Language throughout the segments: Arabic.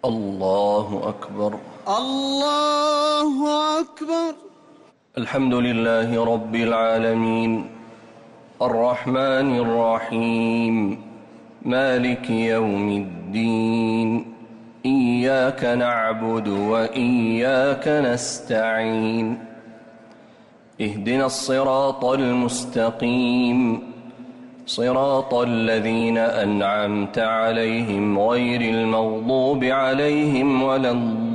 الله أكبر. الله أكبر. الحمد لله رب العالمين، الرحمن الرحيم، مالك يوم الدين، إياك نعبد وإياك نستعين، اهدنا الصراط المستقيم، صراط الذين أنعمت عليهم غير المغضوب عليهم ولا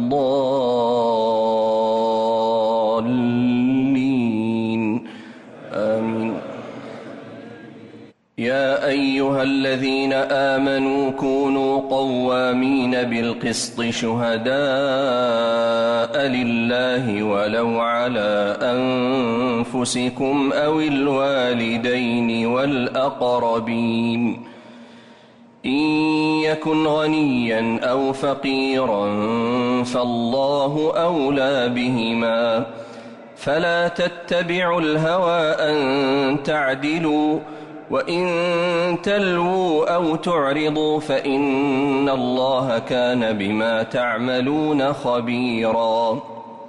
الضالين، آمين. يا أيها الذين آمنوا كونوا قوامين بالقسط شهداء لله ولو على أنفسكم أو الوالدين والأقربين، إن يكن غنيا أو فقيرا فالله أولى بهما، فلا تتبعوا الهوى أن تعدلوا، وإن تلووا أو تعرضوا فإن الله كان بما تعملون خبيرا.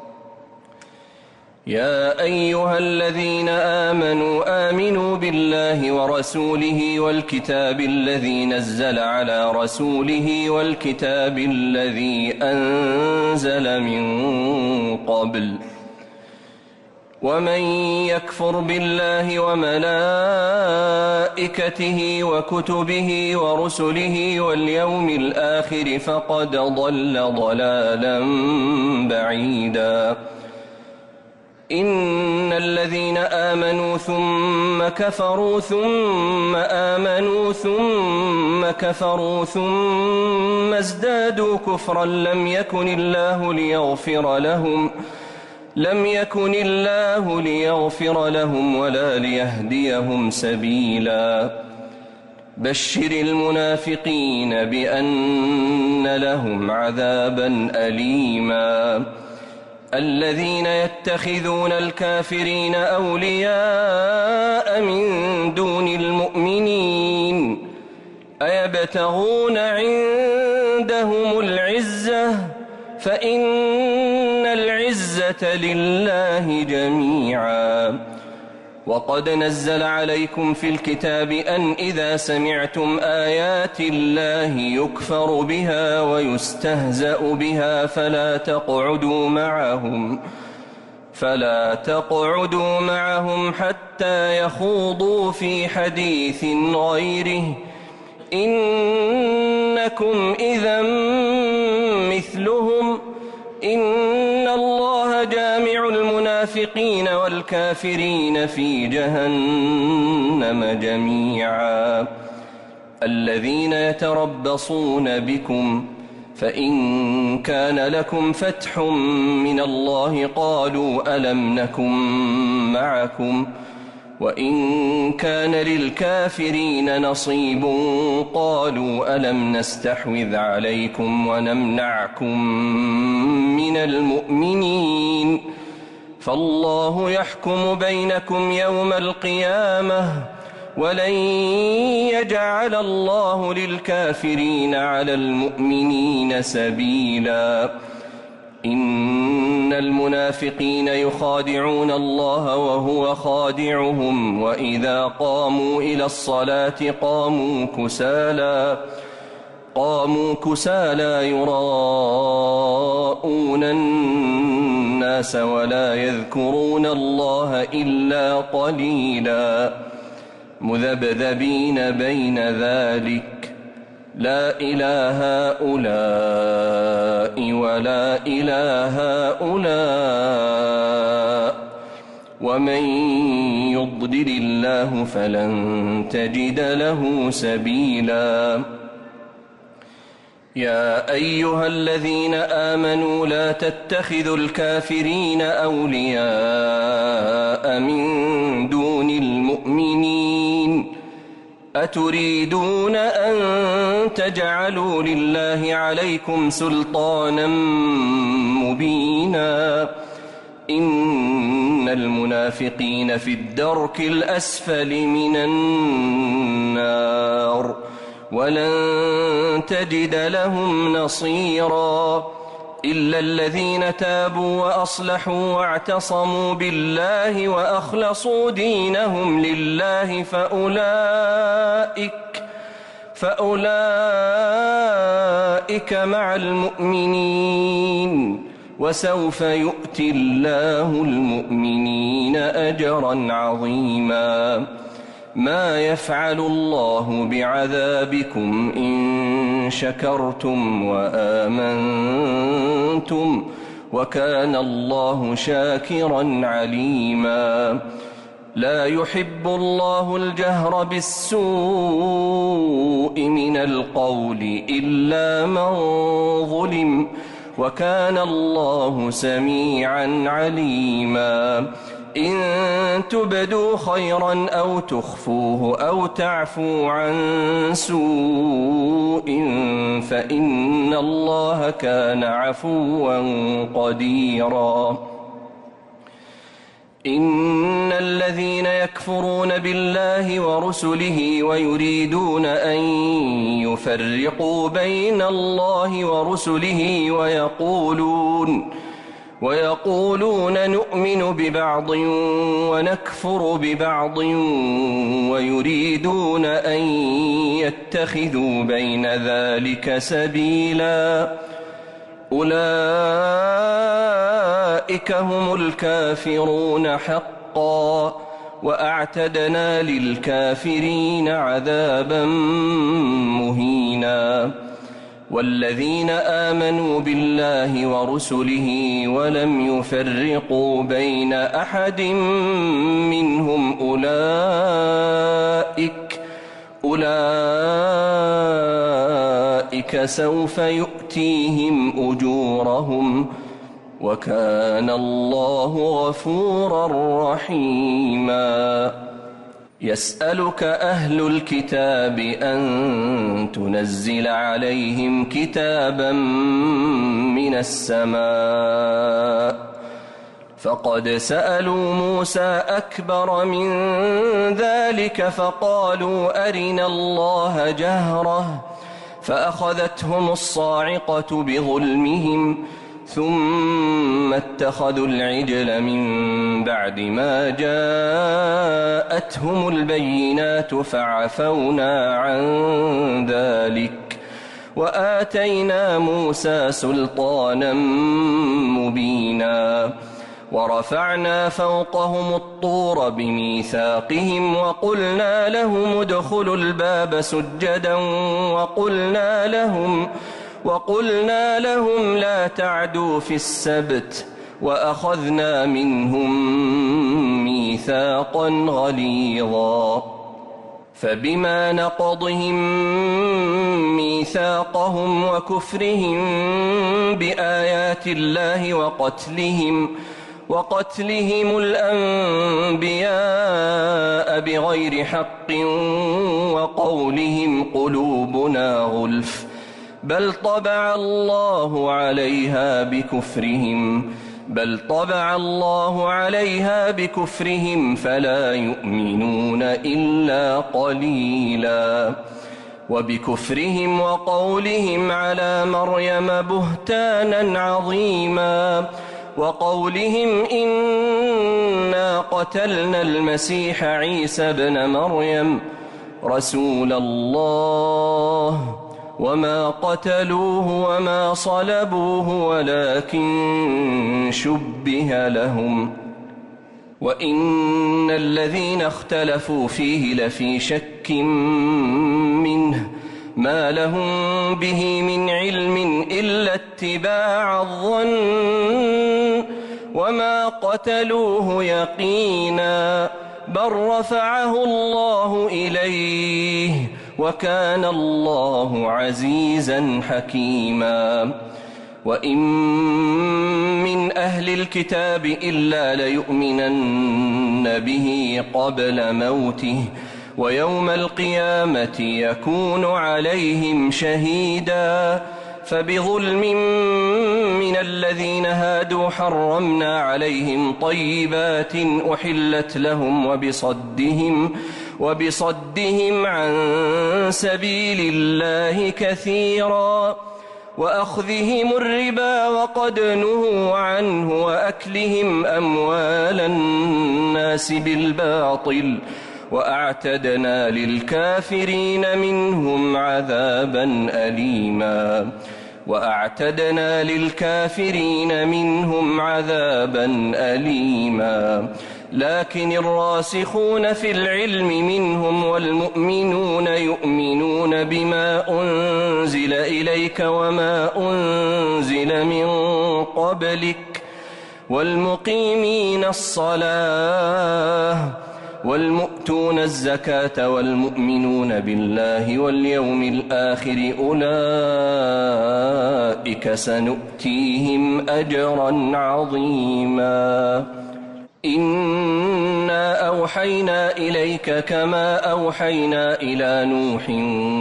يا أيها الذين آمنوا بالله ورسوله والكتاب الذي نزل على رسوله والكتاب الذي أنزل من قبل، ومن يكفر بالله وملائكته وكتبه ورسله واليوم الآخر فقد ضل ضلالا بعيدا. إن الذين آمنوا ثم كفروا ثم آمنوا ثم كفروا ثم ازدادوا كفرا لم يكن الله ليغفر لهم ولا ليهديهم سبيلا. بشر المنافقين بأن لهم عذابا أليما. الذين يتخذون الكافرين أولياء من دون المؤمنين أيبتغون عندهم العزة فإن العزة لله جميعا. وقد نزل عليكم في الكتاب أن إذا سمعتم آيات الله يكفر بها ويستهزأ بها فلا تقعدوا معهم حتى يخوضوا في حديث غيره، إنكم إذا مثلهم، إن الله جامع المنافقين والكافرين في جهنم جميعا. الذين يتربصون بكم فإن كان لكم فتح من الله قالوا ألم نكن معكم، وإن كان للكافرين نصيب قالوا ألم نستحوذ عليكم ونمنعكم من المؤمنين، فالله يحكم بينكم يوم القيامة ولن يجعل الله للكافرين على المؤمنين سبيلا. إن المنافقين يخادعون الله وهو خادعهم، وإذا قاموا إلى الصلاة قاموا كسالى يراءون الناس ولا يذكرون الله إلا قليلا، مذبذبين بين ذلك لا إله هؤلاء ولا إله هؤلاء، ومن يضلل الله فلن تجد له سبيلا. يا أيها الذين آمنوا لا تتخذوا الكافرين أولياء من دون المؤمنين، أتريدون أن تجعلوا لله عليكم سلطانا مبينا. إن المنافقين في الدرك الأسفل من النار ولن تجد لهم نصيرا إلا الذين تابوا وأصلحوا واعتصموا بالله وأخلصوا دينهم لله فأولئك مع المؤمنين وسوف يؤتي الله المؤمنين أجرا عظيما ما يفعل الله بعذابكم إن شكرتم وآمنتم وكان الله شاكرا عليما لا يحب الله الجهر بالسوء من القول إلا من ظلم وكان الله سميعا عليما إن تبدوا خيرا أو تخفوه أو تعفوا عن سوء فإن الله كان عفوا قديرا إن الذين يكفرون بالله ورسله ويريدون أن يفرقوا بين الله ورسله ويقولون نؤمن ببعض ونكفر ببعض ويريدون أن يتخذوا بين ذلك سبيلا أولئك هم الكافرون حقا وأعتدنا للكافرين عذابا مهينا والذين آمنوا بالله ورسله ولم يفرقوا بين أحد منهم أولئك سوف يؤتيهم أجورهم وكان الله غفورا رحيما يسألك أهل الكتاب أن تنزل عليهم كتابا من السماء فقد سألوا موسى أكبر من ذلك فقالوا أرنا الله جهرة فأخذتهم الصاعقة بظلمهم ثم اتخذوا العجل من بعد ما جاءتهم البينات فعفونا عن ذلك وآتينا موسى سلطانا مبينا ورفعنا فوقهم الطور بميثاقهم وقلنا لهم ادخلوا الباب سجدا وقلنا لهم لا تعدوا في السبت وأخذنا منهم ميثاقا غليظا فبما نقضهم ميثاقهم وكفرهم بآيات الله وقتلهم الأنبياء بغير حق وقولهم قلوبنا غلف بل طبع الله عليها بكفرهم فلا يؤمنون إلا قليلا وبكفرهم وقولهم على مريم بهتانا عظيما وقولهم إنا قتلنا المسيح عيسى ابن مريم رسول الله وما قتلوه وما صلبوه ولكن شبه لهم وإن الذين اختلفوا فيه لفي شك منه ما لهم به من علم إلا اتباع الظن وما قتلوه يقينا بل رفعه الله إليه وكان الله عزيزا حكيما وإن من أهل الكتاب إلا ليؤمنن به قبل موته ويوم القيامة يكون عليهم شهيدا فبظلم من الذين هادوا حرمنا عليهم طيبات أحلت لهم وبصدهم عن سبيل الله كثيرا وأخذهم الربا وقد نهوا عنه وأكلهم أموال الناس بالباطل وأعتدنا للكافرين منهم عذابا أليما لكن الراسخون في العلم منهم والمؤمنون يؤمنون بما أنزل إليك وما أنزل من قبلك والمقيمين الصلاة والمؤتون الزكاة والمؤمنون بالله واليوم الآخر أولئك سنؤتيهم أجرا عظيما إنا أوحينا إليك كما أوحينا إلى نوح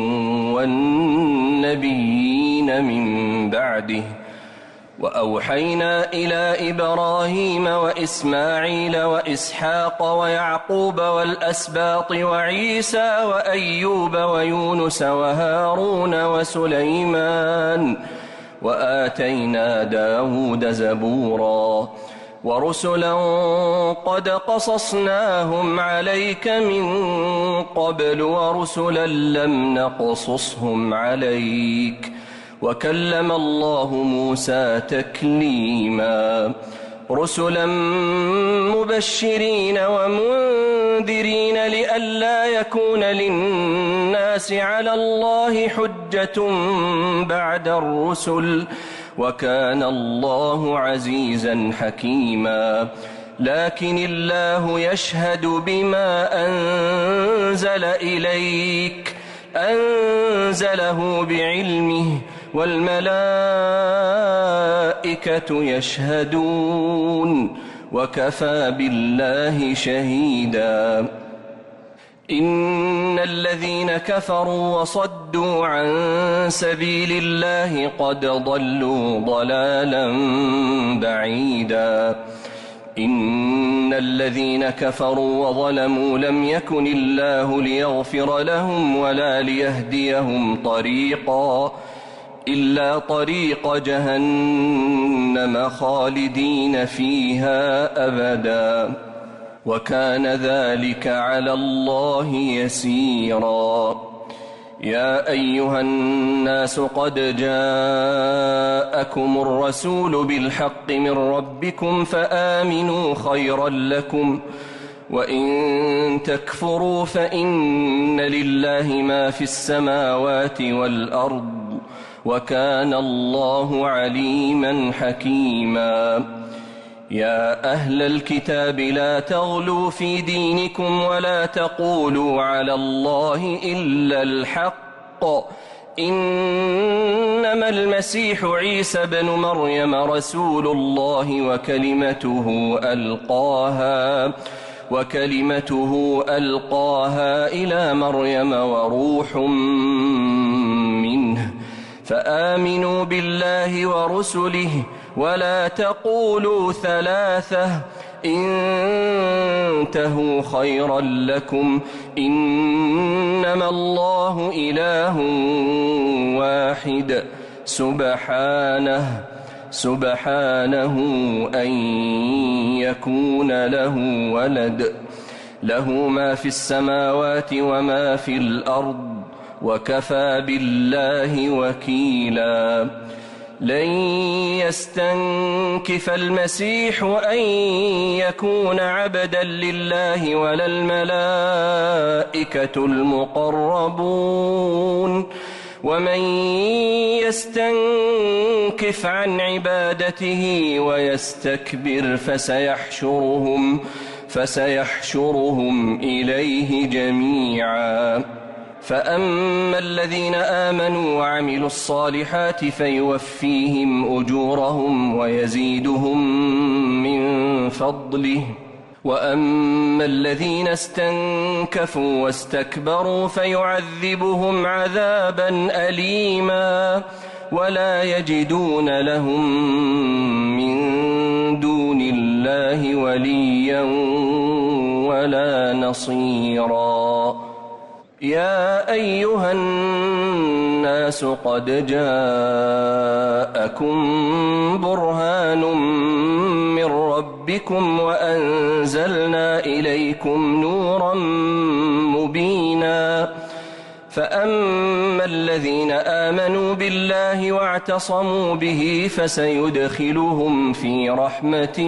والنبيين من بعده وأوحينا إلى إبراهيم وإسماعيل وإسحاق ويعقوب والأسباط وعيسى وأيوب ويونس وهارون وسليمان وآتينا داود زبورا ورسلا قد قصصناهم عليك من قبل ورسلا لم نقصصهم عليك وكلم الله موسى تكليما رسلا مبشرين ومنذرين لئلا يكون للناس على الله حجة بعد الرسل وكان الله عزيزا حكيما لكن الله يشهد بما أنزل إليك أنزله بعلمه والملائكة يشهدون وكفى بالله شهيدا إن الذين كفروا وصدوا عن سبيل الله قد ضلوا ضلالا بعيدا إن الذين كفروا وظلموا لم يكن الله ليغفر لهم ولا ليهديهم طريقا إلا طريق جهنم خالدين فيها أبدا وكان ذلك على الله يسيرا يا أيها الناس قد جاءكم الرسول بالحق من ربكم فآمنوا خيرا لكم وإن تكفروا فإن لله ما في السماوات والأرض وكان الله عليما حكيما يا أهل الكتاب لا تغلوا في دينكم ولا تقولوا على الله إلا الحق إنما المسيح عيسى بن مريم رسول الله وكلمته ألقاها إلى مريم وروح منه فآمنوا بالله ورسله ولا تقولوا ثلاثة انتهوا خيرا لكم إنما الله إله واحد سبحانه أن يكون له ولد له ما في السماوات وما في الأرض وكفى بالله وكيلا لن يستنكف المسيح أن يكون عبدا لله ولا الملائكة المقربون ومن يستنكف عن عبادته ويستكبر فسيحشرهم إليه جميعا فأما الذين آمنوا وعملوا الصالحات فيوفيهم أجورهم ويزيدهم من فضله وأما الذين استنكفوا واستكبروا فيعذبهم عذابا أليما ولا يجدون لهم من دون الله وليا ولا نصيرا يا أيها الناس قد جاءكم برهان من ربكم وأنزلنا إليكم نورا مبينا فأما الذين آمنوا بالله واعتصموا به فسيدخلهم في رحمة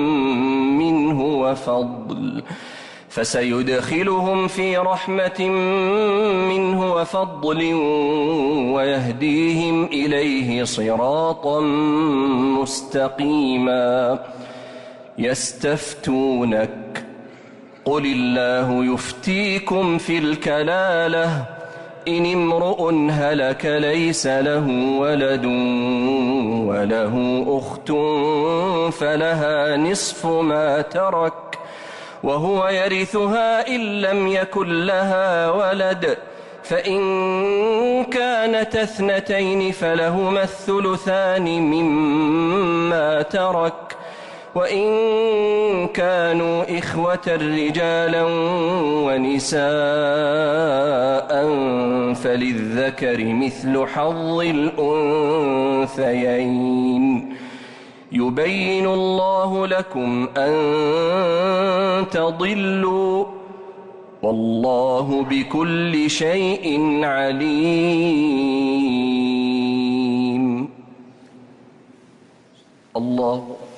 منه وفضل ويهديهم إليه صراطا مستقيما يستفتونك قل الله يفتيكم في الكلالة إن امرؤ هلك ليس له ولد وله أخت فلها نصف ما ترك وهو يرثها إن لم يكن لها ولد فإن كانت اثنتين فلهما الثلثان مما ترك وإن كانوا إخوة رجالا ونساء فللذكر مثل حظ الأنثيين يبين الله لكم أن تضلوا والله بكل شيء عليم. الله